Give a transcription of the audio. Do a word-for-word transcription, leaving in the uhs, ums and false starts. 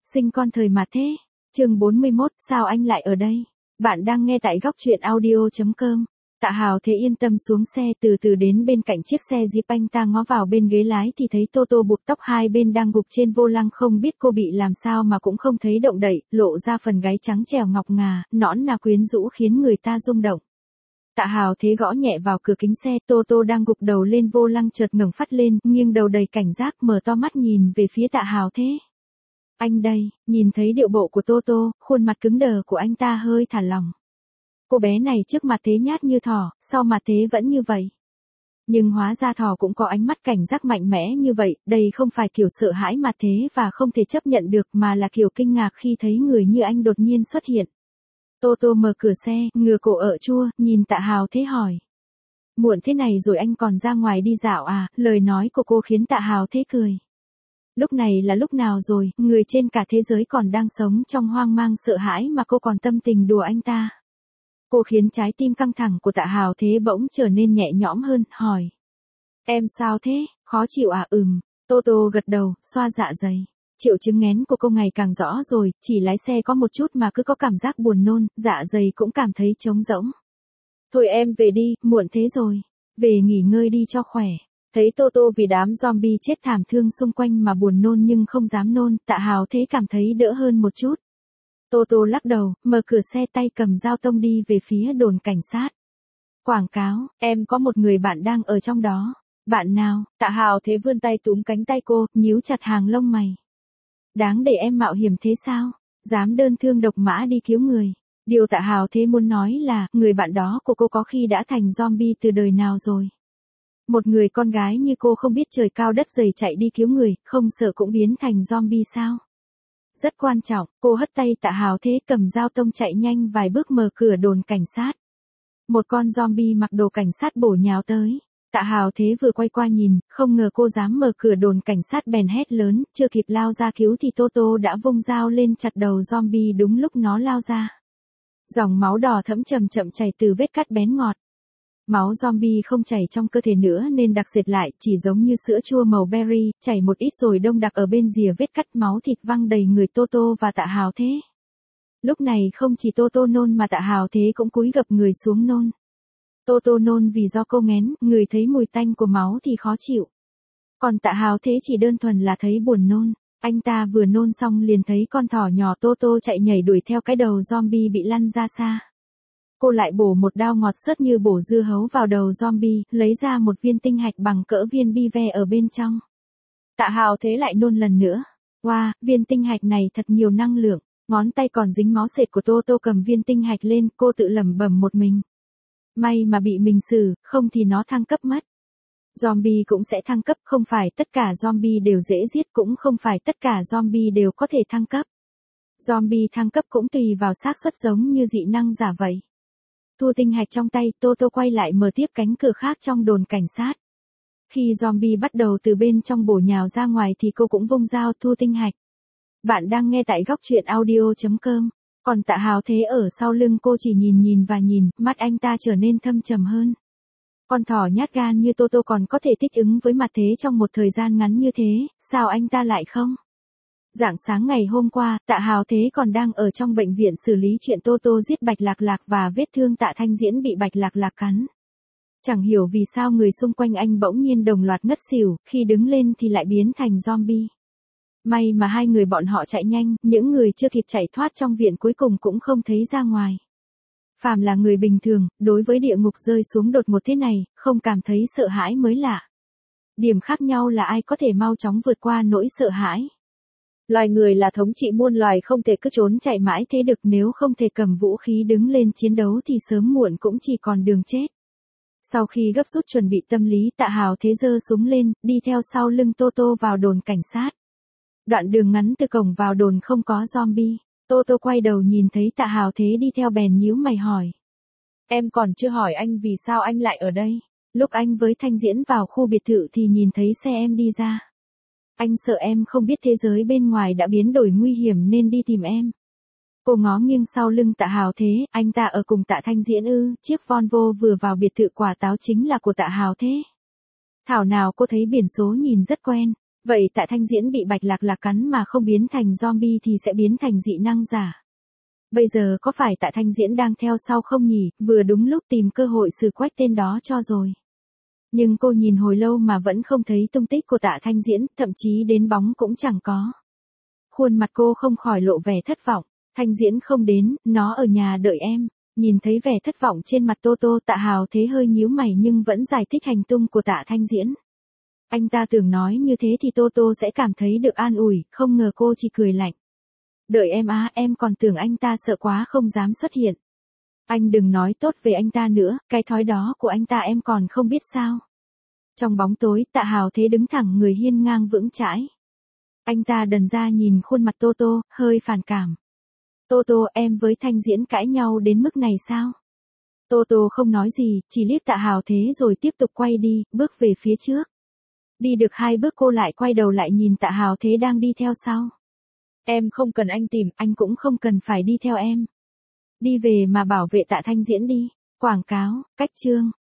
Sinh con thời mà thế. Chương bốn mươi mốt, sao anh lại ở đây? Bạn đang nghe tại góc truyện audio chấm com. Tạ Hào Thế yên tâm xuống xe, từ từ đến bên cạnh chiếc xe Jeep. Anh ta ngó vào bên ghế lái thì thấy Tô Tô buộc tóc hai bên đang gục trên vô lăng, không biết cô bị làm sao mà cũng không thấy động đậy, lộ ra phần gáy trắng trẻo ngọc ngà, nõn nà quyến rũ khiến người ta rung động. Tạ Hào Thế gõ nhẹ vào cửa kính xe, Tô Tô đang gục đầu lên vô lăng chợt ngẩng phát lên, nghiêng đầu đầy cảnh giác, mở to mắt nhìn về phía Tạ Hào Thế. Anh đây. Nhìn thấy điệu bộ của Tô Tô, khuôn mặt cứng đờ của anh ta hơi thả lỏng. Cô bé này trước mặt thế nhát như thỏ, sau mặt thế vẫn như vậy. Nhưng hóa ra thỏ cũng có ánh mắt cảnh giác mạnh mẽ như vậy, đây không phải kiểu sợ hãi mặt thế và không thể chấp nhận được, mà là kiểu kinh ngạc khi thấy người như anh đột nhiên xuất hiện. Tô Tô mở cửa xe, ngửa cổ ợ chua, nhìn Tạ Hào Thế hỏi. Muộn thế này rồi anh còn ra ngoài đi dạo à? Lời nói của cô khiến Tạ Hào Thế cười. Lúc này là lúc nào rồi, người trên cả thế giới còn đang sống trong hoang mang sợ hãi mà cô còn tâm tình đùa anh ta. Cô khiến trái tim căng thẳng của Tạ Hào Thế bỗng trở nên nhẹ nhõm hơn, hỏi. Em sao thế, khó chịu à? Ừm. Tô Tô gật đầu, xoa dạ dày. Triệu chứng nghén của cô ngày càng rõ rồi, chỉ lái xe có một chút mà cứ có cảm giác buồn nôn, dạ dày cũng cảm thấy trống rỗng. Thôi em về đi, muộn thế rồi. Về nghỉ ngơi đi cho khỏe. Thấy Tô Tô vì đám zombie chết thảm thương xung quanh mà buồn nôn nhưng không dám nôn, Tạ Hào Thế cảm thấy đỡ hơn một chút. Tô Tô lắc đầu, mở cửa xe, tay cầm dao tông đi về phía đồn cảnh sát. Quảng cáo, em có một người bạn đang ở trong đó. Bạn nào? Tạ Hào Thế vươn tay túm cánh tay cô, nhíu chặt hàng lông mày. Đáng để em mạo hiểm thế sao? Dám đơn thương độc mã đi cứu người. Điều Tạ Hào Thế muốn nói là, người bạn đó của cô có khi đã thành zombie từ đời nào rồi. Một người con gái như cô không biết trời cao đất dày chạy đi cứu người, không sợ cũng biến thành zombie sao? Rất quan trọng, cô hất tay Tạ Hào Thế cầm dao tông chạy nhanh vài bước mở cửa đồn cảnh sát. Một con zombie mặc đồ cảnh sát bổ nhào tới. Tạ Hào Thế vừa quay qua nhìn, không ngờ cô dám mở cửa đồn cảnh sát bèn hét lớn, chưa kịp lao ra cứu thì Tô Tô đã vung dao lên chặt đầu zombie đúng lúc nó lao ra. Dòng máu đỏ thẫm chậm chậm chảy từ vết cắt bén ngọt. Máu zombie không chảy trong cơ thể nữa nên đặc sệt lại, chỉ giống như sữa chua màu berry, chảy một ít rồi đông đặc ở bên rìa vết cắt, máu thịt văng đầy người Tô Tô và Tạ Hào Thế. Lúc này không chỉ Tô Tô nôn mà Tạ Hào Thế cũng cúi gập người xuống nôn. Tô Tô nôn vì do cô nghén, người thấy mùi tanh của máu thì khó chịu. Còn Tạ Hào Thế chỉ đơn thuần là thấy buồn nôn. Anh ta vừa nôn xong liền thấy con thỏ nhỏ Tô Tô chạy nhảy đuổi theo cái đầu zombie bị lăn ra xa. Cô lại bổ một đao ngọt xớt như bổ dưa hấu vào đầu zombie, lấy ra một viên tinh hạch bằng cỡ viên bi ve ở bên trong. Tạ Hào Thế lại nôn lần nữa. Wow, viên tinh hạch này thật nhiều năng lượng. Ngón tay còn dính máu sệt của Tô Tô cầm viên tinh hạch lên, cô tự lẩm bẩm một mình. May mà bị mình xử, không thì nó thăng cấp mất. Zombie cũng sẽ thăng cấp, không phải tất cả zombie đều dễ giết, cũng không phải tất cả zombie đều có thể thăng cấp. Zombie thăng cấp cũng tùy vào xác suất giống như dị năng giả vậy. Thu tinh hạch trong tay, Tô Tô quay lại mở tiếp cánh cửa khác trong đồn cảnh sát. Khi zombie bắt đầu từ bên trong bổ nhào ra ngoài thì cô cũng vung dao thu tinh hạch. Bạn đang nghe tại góc truyện audio chấm com. Còn Tạ Hào Thế ở sau lưng cô chỉ nhìn nhìn và nhìn, mắt anh ta trở nên thâm trầm hơn. Con thỏ nhát gan như Tô Tô còn có thể thích ứng với mặt thế trong một thời gian ngắn như thế, sao anh ta lại không? Rạng sáng ngày hôm qua, Tạ Hào Thế còn đang ở trong bệnh viện xử lý chuyện Tô Tô giết Bạch Lạc Lạc và vết thương Tạ Thanh Diễn bị Bạch Lạc Lạc cắn. Chẳng hiểu vì sao người xung quanh anh bỗng nhiên đồng loạt ngất xỉu, khi đứng lên thì lại biến thành zombie. May mà hai người bọn họ chạy nhanh, những người chưa kịp chạy thoát trong viện cuối cùng cũng không thấy ra ngoài. Phàm là người bình thường, đối với địa ngục rơi xuống đột ngột thế này, không cảm thấy sợ hãi mới lạ. Điểm khác nhau là ai có thể mau chóng vượt qua nỗi sợ hãi. Loài người là thống trị muôn loài, không thể cứ trốn chạy mãi thế được, nếu không thể cầm vũ khí đứng lên chiến đấu thì sớm muộn cũng chỉ còn đường chết. Sau khi gấp rút chuẩn bị tâm lý, Tạ Hào Thế giơ súng lên, đi theo sau lưng Tô Tô vào đồn cảnh sát. Đoạn đường ngắn từ cổng vào đồn không có zombie. Tô Tô quay đầu nhìn thấy Tạ Hào Thế đi theo bèn nhíu mày hỏi. Em còn chưa hỏi anh vì sao anh lại ở đây. Lúc anh với Thanh Diễn vào khu biệt thự thì nhìn thấy xe em đi ra. Anh sợ em không biết thế giới bên ngoài đã biến đổi nguy hiểm nên đi tìm em. Cô ngó nghiêng sau lưng Tạ Hào Thế, anh ta ở cùng Tạ Thanh Diễn ư? Chiếc Volvo vừa vào biệt thự quả táo chính là của Tạ Hào Thế. Thảo nào cô thấy biển số nhìn rất quen. Vậy Tạ Thanh Diễn bị Bạch Lạc Lạc cắn mà không biến thành zombie thì sẽ biến thành dị năng giả. Bây giờ có phải Tạ Thanh Diễn đang theo sau không nhỉ, vừa đúng lúc tìm cơ hội xử quách tên đó cho rồi. Nhưng cô nhìn hồi lâu mà vẫn không thấy tung tích của Tạ Thanh Diễn, thậm chí đến bóng cũng chẳng có. Khuôn mặt cô không khỏi lộ vẻ thất vọng. Thanh Diễn không đến, nó ở nhà đợi em. Nhìn thấy vẻ thất vọng trên mặt Tô Tô, Tạ Hào Thế hơi nhíu mày nhưng vẫn giải thích hành tung của Tạ Thanh Diễn. Anh ta tưởng nói như thế thì Tô Tô sẽ cảm thấy được an ủi, không ngờ cô chỉ cười lạnh. Đợi em á, em còn tưởng anh ta sợ quá không dám xuất hiện. Anh đừng nói tốt về anh ta nữa, cái thói đó của anh ta em còn không biết sao. Trong bóng tối, Tạ Hào Thế đứng thẳng người hiên ngang vững chãi. Anh ta đần ra nhìn khuôn mặt Tô Tô, hơi phản cảm. Tô Tô, em với Thanh Diễn cãi nhau đến mức này sao? Tô Tô không nói gì, chỉ liếc Tạ Hào Thế rồi tiếp tục quay đi, bước về phía trước. Đi được hai bước cô lại quay đầu lại nhìn Tạ Hào Thế đang đi theo sau. Em không cần anh tìm, anh cũng không cần phải đi theo em. Đi về mà bảo vệ Tạ Thanh Diễn đi. Quảng cáo, cách chương.